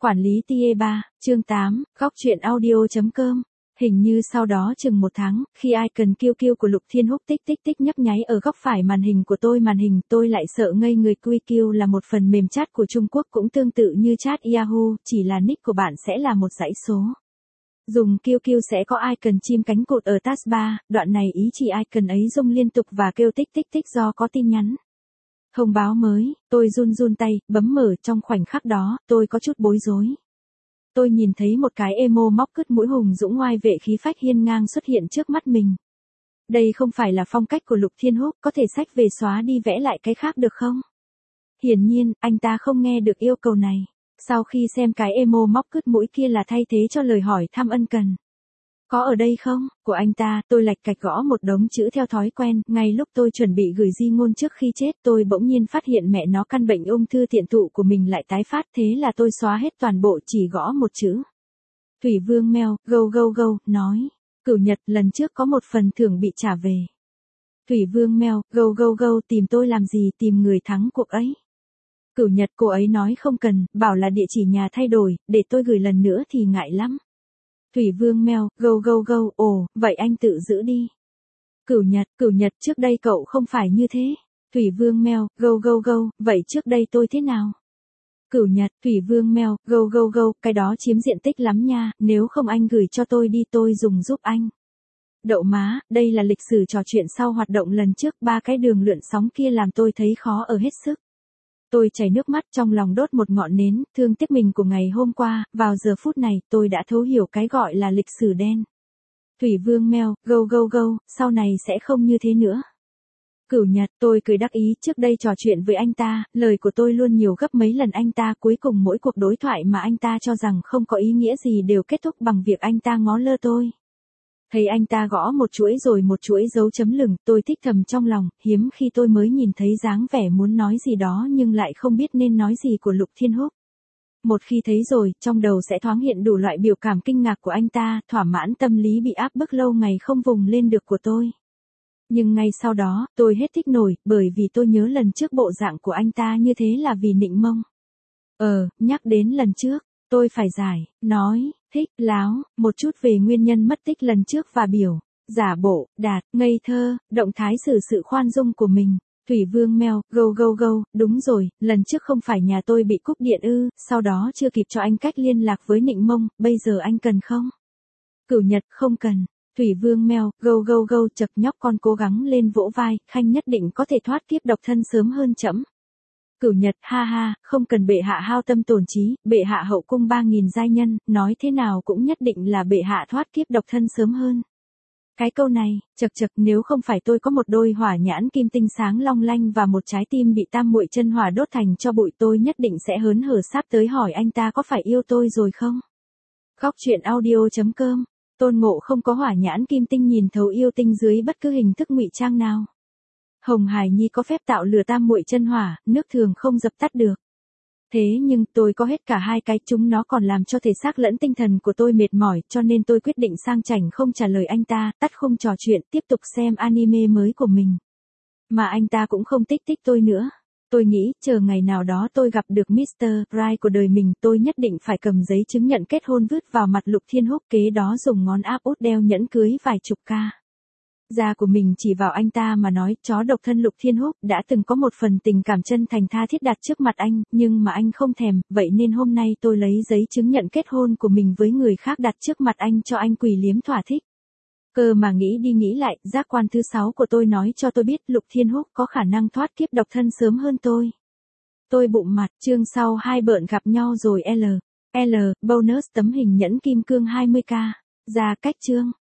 Quản lý TA 3, chương 8, góc truyện audio.com. Hình như sau đó chừng 1 tháng, khi icon kiêu kiêu của Lục Thiên Húc tích tích tích nhấp nháy ở góc phải màn hình của màn hình tôi lại sợ ngây người. QQ là một phần mềm chat của Trung Quốc cũng tương tự như chat Yahoo, chỉ là nick của bạn sẽ là một dãy số. Dùng QQ sẽ có icon chim cánh cụt ở taskbar, đoạn này ý chỉ icon ấy rung liên tục và kêu tích tích tích do có tin nhắn. Thông báo mới, tôi run tay, bấm mở. Trong khoảnh khắc đó, tôi có chút bối rối. Tôi nhìn thấy một cái emo móc cứt mũi hùng dũng ngoai vệ khí phách hiên ngang xuất hiện trước mắt mình. Đây không phải là phong cách của Lục Thiên Húc, có thể xách về xóa đi vẽ lại cái khác được không? Hiển nhiên, anh ta không nghe được yêu cầu này. Sau khi xem cái emo móc cứt mũi kia là thay thế cho lời hỏi thăm ân cần. Có ở đây không? Của anh ta, tôi lạch cạch gõ một đống chữ theo thói quen. Ngay lúc tôi chuẩn bị gửi di ngôn trước khi chết, tôi bỗng nhiên phát hiện mẹ nó căn bệnh ung thư tiện thụ của mình lại tái phát. Thế là tôi xóa hết toàn bộ, chỉ gõ một chữ. Thủy Vương Mèo, go, nói. Cửu Nhật, lần trước có một phần thưởng bị trả về. Thủy Vương Mèo, go, tìm tôi làm gì, tìm người thắng cuộc ấy. Cửu Nhật, cô ấy nói không cần, bảo là địa chỉ nhà thay đổi, để tôi gửi lần nữa thì ngại lắm. Thủy Vương Mèo, go, ồ, vậy anh tự giữ đi. Cửu Nhật, trước đây cậu không phải như thế. Thủy Vương Mèo, go, vậy trước đây tôi thế nào? Cửu Nhật, Thủy Vương Mèo, go, cái đó chiếm diện tích lắm nha, nếu không anh gửi cho tôi đi tôi dùng giúp anh. Đậu má, đây là lịch sử trò chuyện sau hoạt động lần trước, 3 cái đường lượn sóng kia làm tôi thấy khó ở hết sức. Tôi chảy nước mắt, trong lòng đốt một ngọn nến, thương tiếc mình của ngày hôm qua, vào giờ phút này, tôi đã thấu hiểu cái gọi là lịch sử đen. Thủy Vương Mèo, go, sau này sẽ không như thế nữa. Cửu Nhật, tôi cười đắc ý, trước đây trò chuyện với anh ta, lời của tôi luôn nhiều gấp mấy lần anh ta, cuối cùng mỗi cuộc đối thoại mà anh ta cho rằng không có ý nghĩa gì đều kết thúc bằng việc anh ta ngó lơ tôi. Thấy anh ta gõ một chuỗi rồi một chuỗi dấu chấm lửng, tôi thích thầm trong lòng, hiếm khi tôi mới nhìn thấy dáng vẻ muốn nói gì đó nhưng lại không biết nên nói gì của Lục Thiên Húc. Một khi thấy rồi, trong đầu sẽ thoáng hiện đủ loại biểu cảm kinh ngạc của anh ta, thỏa mãn tâm lý bị áp bức lâu ngày không vùng lên được của tôi. Nhưng ngay sau đó, tôi hết thích nổi, bởi vì tôi nhớ lần trước bộ dạng của anh ta như thế là vì nịnh mông. Nhắc đến lần trước, tôi phải giải, nói, thích, láo, một chút về nguyên nhân mất tích lần trước và biểu, giả bộ, đạt, ngây thơ, động thái xử sự khoan dung của mình. Thủy Vương Mèo, go, đúng rồi, lần trước không phải nhà tôi bị cúp điện ư, sau đó chưa kịp cho anh cách liên lạc với nịnh mông, bây giờ anh cần không? Cửu Nhật, không cần. Thủy Vương Mèo, go, chật nhóc con cố gắng lên vỗ vai, Khanh nhất định có thể thoát kiếp độc thân sớm hơn trẫm. Cửu Nhật, ha, không cần bệ hạ hao tâm tổn trí, bệ hạ hậu cung 3.000 giai nhân, nói thế nào cũng nhất định là bệ hạ thoát kiếp độc thân sớm hơn. Cái câu này, chật, nếu không phải tôi có một đôi hỏa nhãn kim tinh sáng long lanh và một trái tim bị tam muội chân hỏa đốt thành cho bụi, tôi nhất định sẽ hớn hở sáp tới hỏi anh ta có phải yêu tôi rồi không? Góc truyện audio.com. Tôn Ngộ không có hỏa nhãn kim tinh nhìn thấu yêu tinh dưới bất cứ hình thức ngụy trang nào. Hồng Hải Nhi có phép tạo lửa tam muội chân hỏa, nước thường không dập tắt được. Thế nhưng tôi có hết cả hai cái, chúng nó còn làm cho thể xác lẫn tinh thần của tôi mệt mỏi, cho nên tôi quyết định sang chảnh không trả lời anh ta, tắt không trò chuyện, tiếp tục xem anime mới của mình. Mà anh ta cũng không tích tôi nữa. Tôi nghĩ, chờ ngày nào đó tôi gặp được Mr. Right của đời mình, tôi nhất định phải cầm giấy chứng nhận kết hôn vứt vào mặt Lục Thiên Húc, kế đó dùng ngón áp út đeo nhẫn cưới vài chục ca. Da của mình chỉ vào anh ta mà nói, chó độc thân Lục Thiên Húc đã từng có một phần tình cảm chân thành tha thiết đặt trước mặt anh, nhưng mà anh không thèm, vậy nên hôm nay tôi lấy giấy chứng nhận kết hôn của mình với người khác đặt trước mặt anh cho anh quỳ liếm thỏa thích. Cơ mà nghĩ đi nghĩ lại, giác quan thứ 6 của tôi nói cho tôi biết Lục Thiên Húc có khả năng thoát kiếp độc thân sớm hơn tôi. Tôi bụng mặt, chương sau hai bợn gặp nhau rồi L, bonus tấm hình nhẫn kim cương 20k, ra cách chương.